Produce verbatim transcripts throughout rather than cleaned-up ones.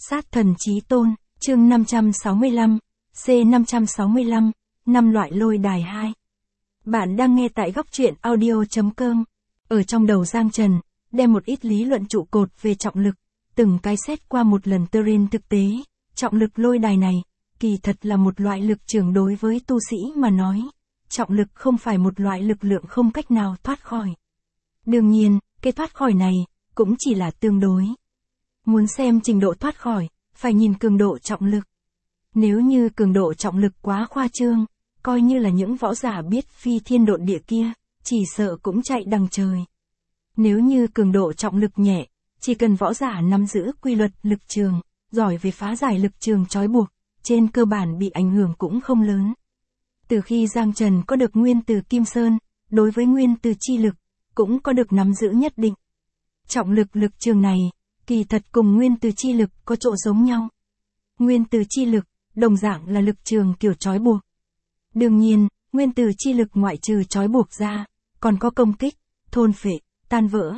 Sát thần chí tôn, chương năm trăm sáu mươi lăm, C năm trăm sáu mươi lăm, năm loại lôi đài hai. Bạn đang nghe tại góc truyện audio chấm com. Ở trong đầu Giang Trần, đem một ít lý luận trụ cột về trọng lực, từng cái xét qua một lần terrain thực tế, trọng lực lôi đài này, kỳ thật là một loại lực trường đối với tu sĩ mà nói. Trọng lực không phải một loại lực lượng không cách nào thoát khỏi. Đương nhiên, cái thoát khỏi này, cũng chỉ là tương đối. Muốn xem trình độ thoát khỏi, phải nhìn cường độ trọng lực. Nếu như cường độ trọng lực quá khoa trương, coi như là những võ giả biết phi thiên độn địa kia, chỉ sợ cũng chạy đằng trời. Nếu như cường độ trọng lực nhẹ, chỉ cần võ giả nắm giữ quy luật lực trường, giỏi về phá giải lực trường trói buộc, trên cơ bản bị ảnh hưởng cũng không lớn. Từ khi Giang Trần có được nguyên từ Kim Sơn, đối với nguyên từ chi lực, cũng có được nắm giữ nhất định. Trọng lực lực trường này, kỳ thật cùng nguyên từ chi lực có chỗ giống nhau. Nguyên từ chi lực, đồng dạng là lực trường kiểu trói buộc. Đương nhiên, nguyên từ chi lực ngoại trừ trói buộc ra, còn có công kích, thôn phệ, tan vỡ.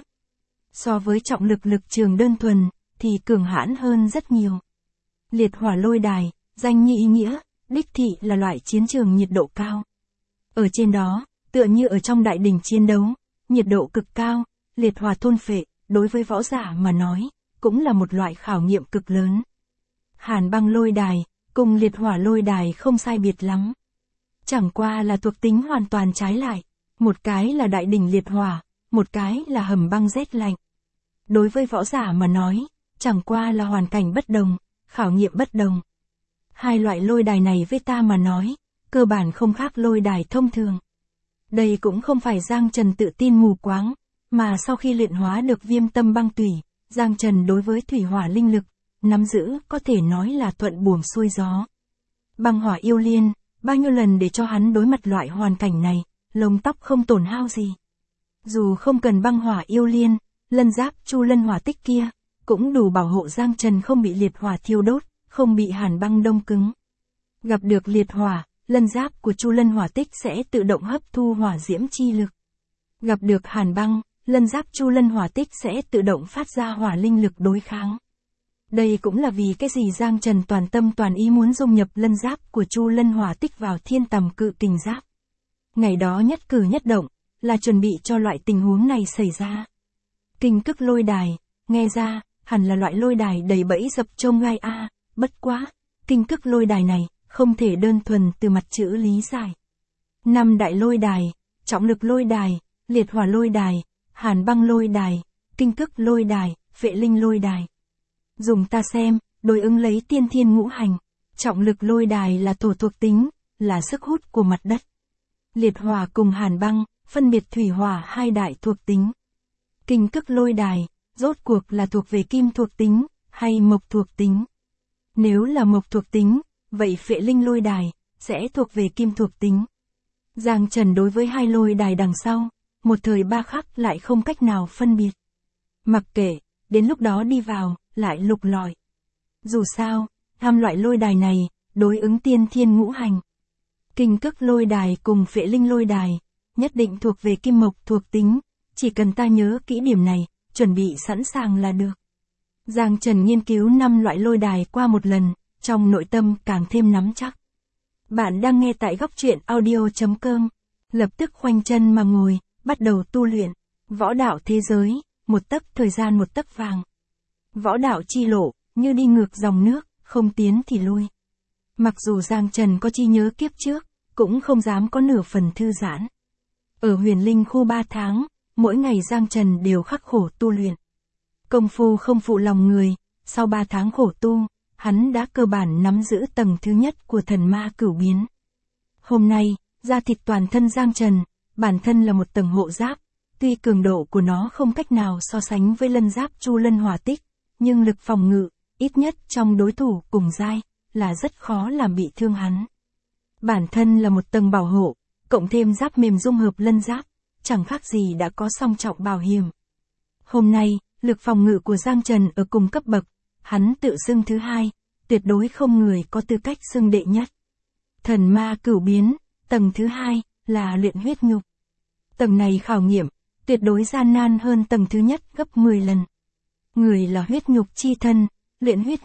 So với trọng lực lực trường đơn thuần, thì cường hãn hơn rất nhiều. Liệt hỏa lôi đài, danh như ý nghĩa, đích thị là loại chiến trường nhiệt độ cao. Ở trên đó, tựa như ở trong đại đỉnh chiến đấu, nhiệt độ cực cao, liệt hỏa thôn phệ, đối với võ giả mà nói, cũng là một loại khảo nghiệm cực lớn. Hàn băng lôi đài, cùng liệt hỏa lôi đài không sai biệt lắm. Chẳng qua là thuộc tính hoàn toàn trái lại, một cái là đại đỉnh liệt hỏa, một cái là hầm băng rét lạnh. Đối với võ giả mà nói, chẳng qua là hoàn cảnh bất đồng, khảo nghiệm bất đồng. Hai loại lôi đài này với ta mà nói, cơ bản không khác lôi đài thông thường. Đây cũng không phải Giang Trần tự tin mù quáng, mà sau khi luyện hóa được viêm tâm băng tủy, Giang Trần đối với thủy hỏa linh lực, nắm giữ có thể nói là thuận buồm xuôi gió. Băng hỏa yêu liên, bao nhiêu lần để cho hắn đối mặt loại hoàn cảnh này, lông tóc không tổn hao gì. Dù không cần băng hỏa yêu liên, lân giáp chu lân hỏa tích kia, cũng đủ bảo hộ Giang Trần không bị liệt hỏa thiêu đốt, không bị hàn băng đông cứng. Gặp được liệt hỏa, lân giáp của chu lân hỏa tích sẽ tự động hấp thu hỏa diễm chi lực. Gặp được hàn băng, lân giáp chu lân hỏa tích sẽ tự động phát ra hỏa linh lực đối kháng. Đây cũng là vì cái gì Giang Trần toàn tâm toàn ý muốn dung nhập lân giáp của chu lân hỏa tích vào thiên tầm cự kình giáp. Ngày đó nhất cử nhất động, là chuẩn bị cho loại tình huống này xảy ra. Kinh cức lôi đài, nghe ra, hẳn là loại lôi đài đầy bẫy dập trông gai a, bất quá, kinh cức lôi đài này, không thể đơn thuần từ mặt chữ lý giải. Năm đại lôi đài, trọng lực lôi đài, liệt hỏa lôi đài, hàn băng lôi đài, kinh cức lôi đài, phệ linh lôi đài. Dùng ta xem, đối ứng lấy tiên thiên ngũ hành, trọng lực lôi đài là thổ thuộc tính, là sức hút của mặt đất. Liệt hỏa cùng hàn băng, phân biệt thủy hỏa hai đại thuộc tính. Kinh cức lôi đài, rốt cuộc là thuộc về kim thuộc tính, hay mộc thuộc tính. Nếu là mộc thuộc tính, vậy phệ linh lôi đài, sẽ thuộc về kim thuộc tính. Giang Trần đối với hai lôi đài đằng sau, một thời ba khắc lại không cách nào phân biệt. Mặc kệ, đến lúc đó đi vào, lại lục lọi. Dù sao, ham loại lôi đài này, đối ứng tiên thiên ngũ hành. Kinh cức lôi đài cùng phệ linh lôi đài, nhất định thuộc về kim mộc thuộc tính, chỉ cần ta nhớ kỹ điểm này, chuẩn bị sẵn sàng là được. Giang Trần nghiên cứu năm loại lôi đài qua một lần, trong nội tâm càng thêm nắm chắc. Bạn đang nghe tại góc truyện audio chấm com, lập tức khoanh chân mà ngồi, bắt đầu tu luyện. Võ đạo thế giới, một tấc thời gian một tấc vàng. Võ đạo chi lộ, như đi ngược dòng nước, không tiến thì lui. Mặc dù Giang Trần có chi nhớ kiếp trước, cũng không dám có nửa phần thư giãn. Ở huyền linh khu ba tháng, mỗi ngày Giang Trần đều khắc khổ tu luyện. Công phu không phụ lòng người, sau ba tháng khổ tu, hắn đã cơ bản nắm giữ tầng thứ nhất của thần ma cửu biến. Hôm nay, da thịt toàn thân Giang Trần, bản thân là một tầng hộ giáp, tuy cường độ của nó không cách nào so sánh với lân giáp chu lân hỏa tích, nhưng lực phòng ngự, ít nhất trong đối thủ cùng giai, là rất khó làm bị thương hắn. Bản thân là một tầng bảo hộ, cộng thêm giáp mềm dung hợp lân giáp, chẳng khác gì đã có song trọng bảo hiểm. Hôm nay, lực phòng ngự của Giang Trần ở cùng cấp bậc, hắn tự xưng thứ hai, tuyệt đối không người có tư cách xưng đệ nhất. Thần ma cửu biến, tầng thứ hai, là luyện huyết nhục. Tầng này khảo nghiệm, tuyệt đối gian nan hơn tầng thứ nhất gấp mười lần. Người là huyết nhục chi thân, luyện huyết nhục,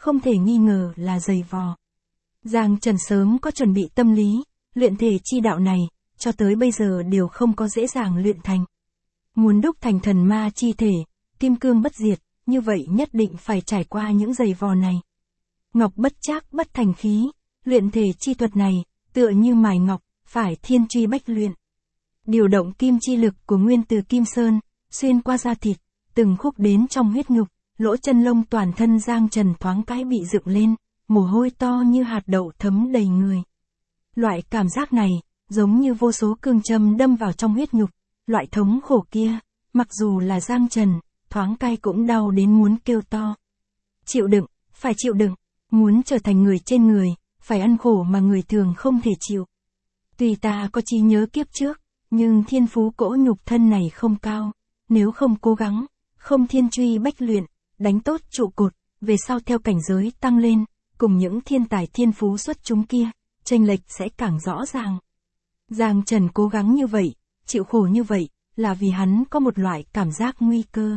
không thể nghi ngờ là dày vò. Giang Trần sớm có chuẩn bị tâm lý, luyện thể chi đạo này, cho tới bây giờ đều không có dễ dàng luyện thành. Muốn đúc thành thần ma chi thể, kim cương bất diệt, như vậy nhất định phải trải qua những dày vò này. Ngọc bất trác bất thành khí, luyện thể chi thuật này, tựa như mài ngọc, phải thiên truy bách luyện. Điều động kim chi lực của nguyên từ kim sơn, xuyên qua da thịt, từng khúc đến trong huyết nhục, lỗ chân lông toàn thân Giang Trần thoáng cái bị dựng lên, mồ hôi to như hạt đậu thấm đầy người. Loại cảm giác này, giống như vô số cương châm đâm vào trong huyết nhục, loại thống khổ kia, mặc dù là Giang Trần, thoáng cái cũng đau đến muốn kêu to. Chịu đựng, phải chịu đựng, muốn trở thành người trên người, phải ăn khổ mà người thường không thể chịu. Tuy ta có trí nhớ kiếp trước, nhưng thiên phú cỗ nhục thân này không cao, nếu không cố gắng, không thiên truy bách luyện, đánh tốt trụ cột, về sau theo cảnh giới tăng lên, cùng những thiên tài thiên phú xuất chúng kia, chênh lệch sẽ càng rõ ràng. Giang Trần cố gắng như vậy, chịu khổ như vậy, là vì hắn có một loại cảm giác nguy cơ.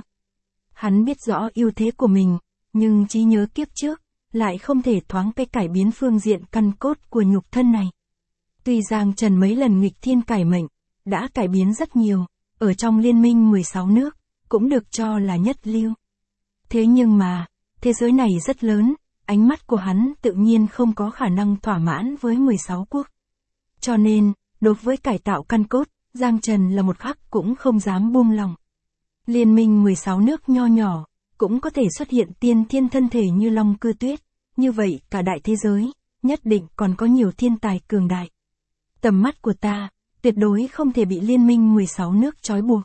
Hắn biết rõ ưu thế của mình, nhưng trí nhớ kiếp trước, lại không thể thoáng cái cải biến phương diện căn cốt của nhục thân này. Tuy Giang Trần mấy lần nghịch thiên cải mệnh, đã cải biến rất nhiều, ở trong liên minh mười sáu nước, cũng được cho là nhất lưu. Thế nhưng mà, thế giới này rất lớn, ánh mắt của hắn tự nhiên không có khả năng thỏa mãn với mười sáu quốc. Cho nên, đối với cải tạo căn cốt, Giang Trần là một khắc cũng không dám buông lòng. Liên minh mười sáu nước nho nhỏ, cũng có thể xuất hiện tiên thiên thân thể như Long Cư Tuyết, như vậy cả đại thế giới, nhất định còn có nhiều thiên tài cường đại. Tầm mắt của ta, tuyệt đối không thể bị liên minh mười sáu nước trói buộc.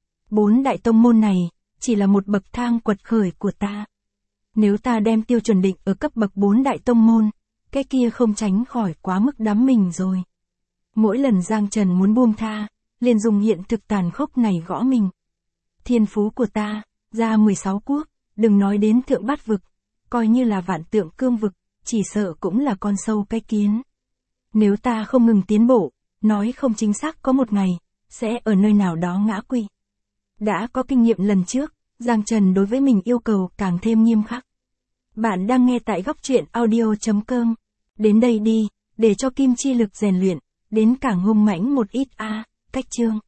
Bốn đại tông môn này, chỉ là một bậc thang quật khởi của ta. Nếu ta đem tiêu chuẩn định ở cấp bậc bốn đại tông môn, cái kia không tránh khỏi quá mức đắm mình rồi. Mỗi lần Giang Trần muốn buông tha, liền dùng hiện thực tàn khốc này gõ mình. Thiên phú của ta, ra mười sáu quốc, đừng nói đến thượng bát vực, coi như là vạn tượng cương vực, chỉ sợ cũng là con sâu cái kiến. Nếu ta không ngừng tiến bộ, nói không chính xác có một ngày, sẽ ở nơi nào đó ngã quỵ. Đã có kinh nghiệm lần trước, Giang Trần đối với mình yêu cầu càng thêm nghiêm khắc. Bạn đang nghe tại góc truyện audio chấm com. Đến đây đi, để cho kim chi lực rèn luyện, đến càng hung mãnh một ít a, cách chương.